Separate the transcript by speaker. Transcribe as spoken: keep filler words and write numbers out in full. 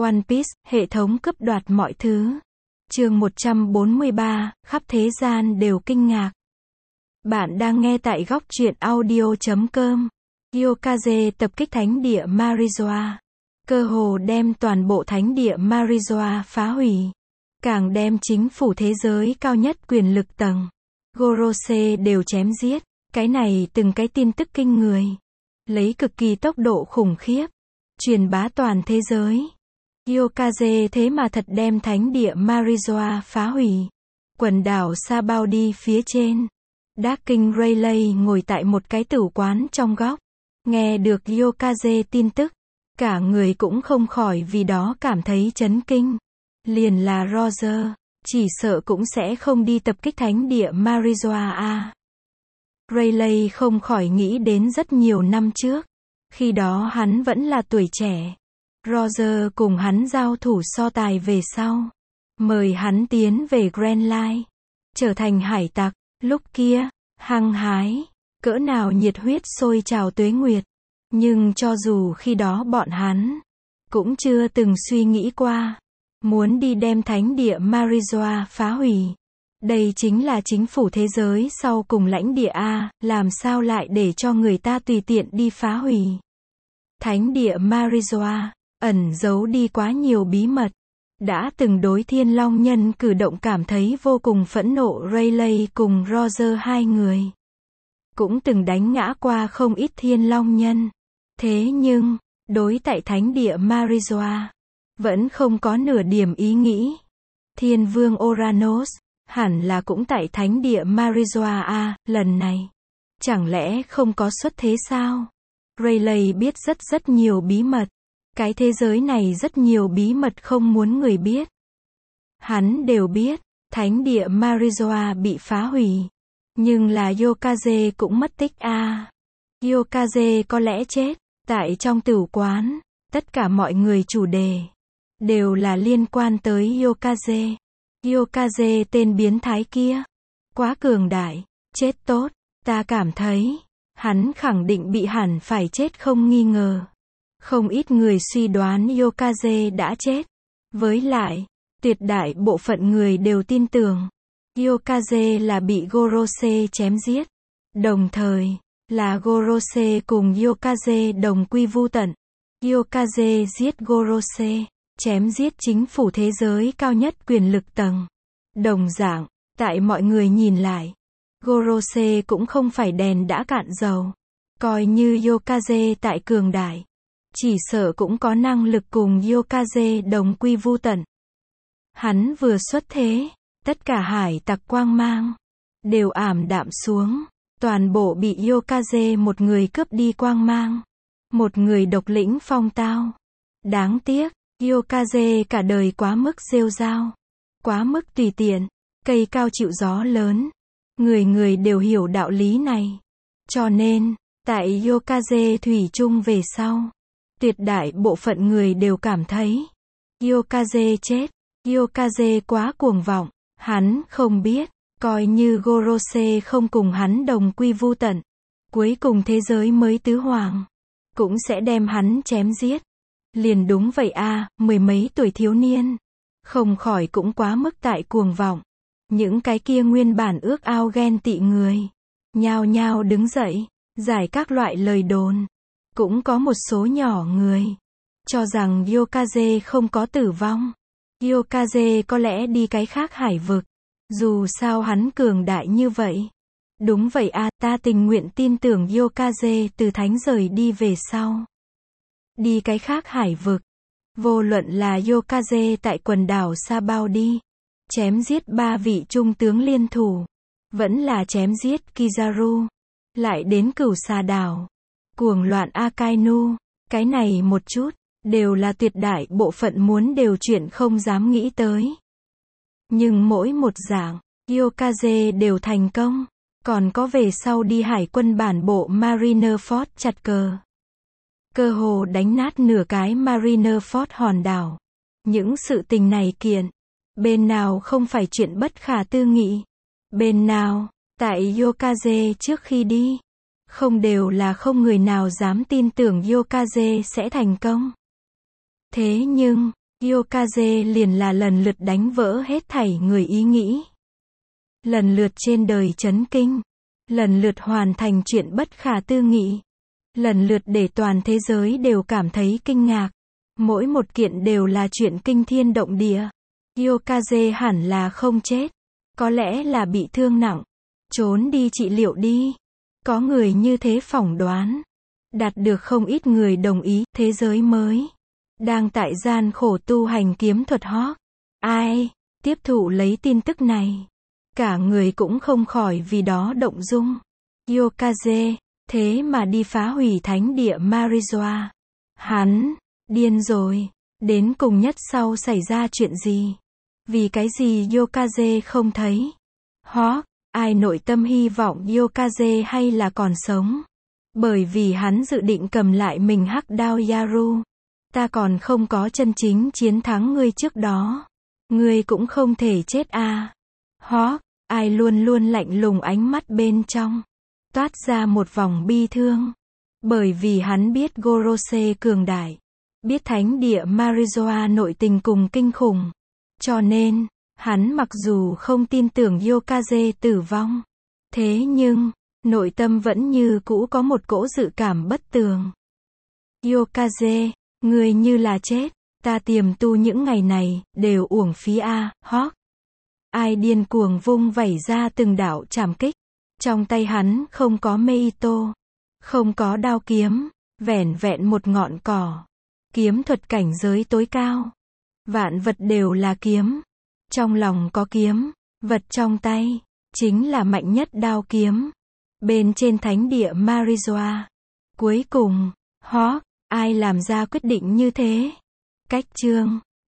Speaker 1: One Piece, hệ thống cướp đoạt mọi thứ. Chương một trăm bốn mươi ba, khắp thế gian đều kinh ngạc. Bạn đang nghe tại góc truyện audio chấm com. Yokaze tập kích thánh địa Marijoa. Cơ hồ đem toàn bộ thánh địa Marijoa phá hủy. Càng đem chính phủ thế giới cao nhất quyền lực tầng Gorose đều chém giết. Cái này từng cái tin tức kinh người. Lấy cực kỳ tốc độ khủng khiếp. Truyền bá toàn thế giới. Yokaze thế mà thật đem thánh địa Marijoa phá hủy. Quần đảo Sabaody phía trên. Dark King Rayleigh ngồi tại một cái tử quán trong góc. Nghe được Yokaze tin tức. Cả người cũng không khỏi vì đó cảm thấy chấn kinh. Liền là Roger. Chỉ sợ cũng sẽ không đi tập kích thánh địa Marijoa à. Rayleigh không khỏi nghĩ đến rất nhiều năm trước. Khi đó hắn vẫn là tuổi trẻ. Roger cùng hắn giao thủ so tài về sau. Mời hắn tiến về Grand Line. Trở thành hải tặc. Lúc kia, hăng hái. Cỡ nào nhiệt huyết sôi trào tuế nguyệt. Nhưng cho dù khi đó bọn hắn cũng chưa từng suy nghĩ qua. Muốn đi đem thánh địa Marijoa phá hủy. Đây chính là chính phủ thế giới sau cùng lãnh địa A. Làm sao lại để cho người ta tùy tiện đi phá hủy. Thánh địa Marijoa ẩn giấu đi quá nhiều bí mật. Đã từng đối Thiên Long Nhân cử động cảm thấy vô cùng phẫn nộ. Rayleigh cùng Roger hai người cũng từng đánh ngã qua không ít Thiên Long Nhân. Thế nhưng, đối tại thánh địa Marijoa vẫn không có nửa điểm ý nghĩ. Thiên Vương Oranos hẳn là cũng tại thánh địa Marijoa à, lần này chẳng lẽ không có xuất thế sao? Rayleigh biết rất rất nhiều bí mật. Cái thế giới này rất nhiều bí mật không muốn người biết. Hắn đều biết, thánh địa Marijoa bị phá hủy. Nhưng là Yokaze cũng mất tích à. Yokaze có lẽ chết. Tại trong tử quán, tất cả mọi người chủ đề đều là liên quan tới Yokaze. Yokaze tên biến thái kia. Quá cường đại, chết tốt. Ta cảm thấy, hắn khẳng định bị hẳn phải chết không nghi ngờ. Không ít người suy đoán Yokaze đã chết. Với lại, tuyệt đại bộ phận người đều tin tưởng Yokaze là bị Gorose chém giết. Đồng thời, là Gorose cùng Yokaze đồng quy vu tận. Yokaze giết Gorose, chém giết chính phủ thế giới cao nhất quyền lực tầng. Đồng dạng, tại mọi người nhìn lại, Gorose cũng không phải đèn đã cạn dầu. Coi như Yokaze tại cường đại, chỉ sợ cũng có năng lực cùng Yokaze đồng quy vu tận. Hắn vừa xuất thế, tất cả hải tặc quang mang đều ảm đạm xuống. Toàn bộ bị Yokaze một người cướp đi quang mang. Một người độc lĩnh phong tao. Đáng tiếc, Yokaze cả đời quá mức rêu rao. Quá mức tùy tiện. Cây cao chịu gió lớn. Người người đều hiểu đạo lý này. Cho nên, tại Yokaze thủy chung về sau, tuyệt đại bộ phận người đều cảm thấy Yokaze chết. Yokaze quá cuồng vọng. Hắn không biết. Coi như Gorose không cùng hắn đồng quy vu tận. Cuối cùng thế giới mới tứ hoàng. Cũng sẽ đem hắn chém giết. Liền đúng vậy a, mười mấy tuổi thiếu niên. Không khỏi cũng quá mức tại cuồng vọng. Những cái kia nguyên bản ước ao ghen tị người. Nhao nhao đứng dậy. Giải các loại lời đồn. Cũng có một số nhỏ người cho rằng Yokaze không có tử vong. Yokaze có lẽ đi cái khác hải vực. Dù sao hắn cường đại như vậy. Đúng vậy à, ta tình nguyện tin tưởng Yokaze từ thánh rời đi về sau. Đi cái khác hải vực. Vô luận là Yokaze tại quần đảo Sabaody. Chém giết ba vị trung tướng liên thủ. Vẫn là chém giết Kizaru. Lại đến cửu xà đảo. Cuồng loạn Akainu. Cái này một chút. Đều là tuyệt đại bộ phận muốn đều chuyện không dám nghĩ tới. Nhưng mỗi một dạng, Yokaze đều thành công. Còn có về sau đi hải quân bản bộ Marineford chặt cờ. Cơ hồ đánh nát nửa cái Marineford hòn đảo. Những sự tình này kiện. Bên nào không phải chuyện bất khả tư nghị. Bên nào, tại Yokaze trước khi đi. Không đều là không người nào dám tin tưởng Yokaze sẽ thành công. Thế nhưng, Yokaze liền là lần lượt đánh vỡ hết thảy người ý nghĩ. Lần lượt trên đời chấn kinh. Lần lượt hoàn thành chuyện bất khả tư nghị. Lần lượt để toàn thế giới đều cảm thấy kinh ngạc. Mỗi một kiện đều là chuyện kinh thiên động địa. Yokaze hẳn là không chết. Có lẽ là bị thương nặng. Trốn đi trị liệu đi. Có người như thế phỏng đoán. Đạt được không ít người đồng ý. Thế giới mới đang tại gian khổ tu hành kiếm thuật Hawk. Ai tiếp thụ lấy tin tức này, cả người cũng không khỏi vì đó động dung. Yokaze thế mà đi phá hủy thánh địa Marijoa. Hắn điên rồi. Đến cùng nhất sau xảy ra chuyện gì? Vì cái gì Yokaze không thấy? Hawk, ai nội tâm hy vọng Yokaze hay là còn sống? Bởi vì hắn dự định cầm lại mình hắc đao Yaru. Ta còn không có chân chính chiến thắng ngươi trước đó. Ngươi cũng không thể chết à. Hawk, ai luôn luôn lạnh lùng ánh mắt bên trong. Toát ra một vòng bi thương. Bởi vì hắn biết Gorose cường đại. Biết thánh địa Marijoa nội tình cùng kinh khủng. Cho nên, hắn mặc dù không tin tưởng Yokaze tử vong. Thế nhưng, nội tâm vẫn như cũ có một cỗ dự cảm bất tường. Yokaze, ngươi như là chết. Ta tiềm tu những ngày này, đều uổng phí a. Hawk. Ai điên cuồng vung vẩy ra từng đạo trảm kích. Trong tay hắn không có Meito. Không có đao kiếm. Vẻn vẹn một ngọn cỏ. Kiếm thuật cảnh giới tối cao. Vạn vật đều là kiếm. Trong lòng có kiếm. Vật trong tay chính là mạnh nhất đao kiếm. Bên trên thánh địa Marijoa. Cuối cùng, Hawk, ai làm ra quyết định như thế? Cách chương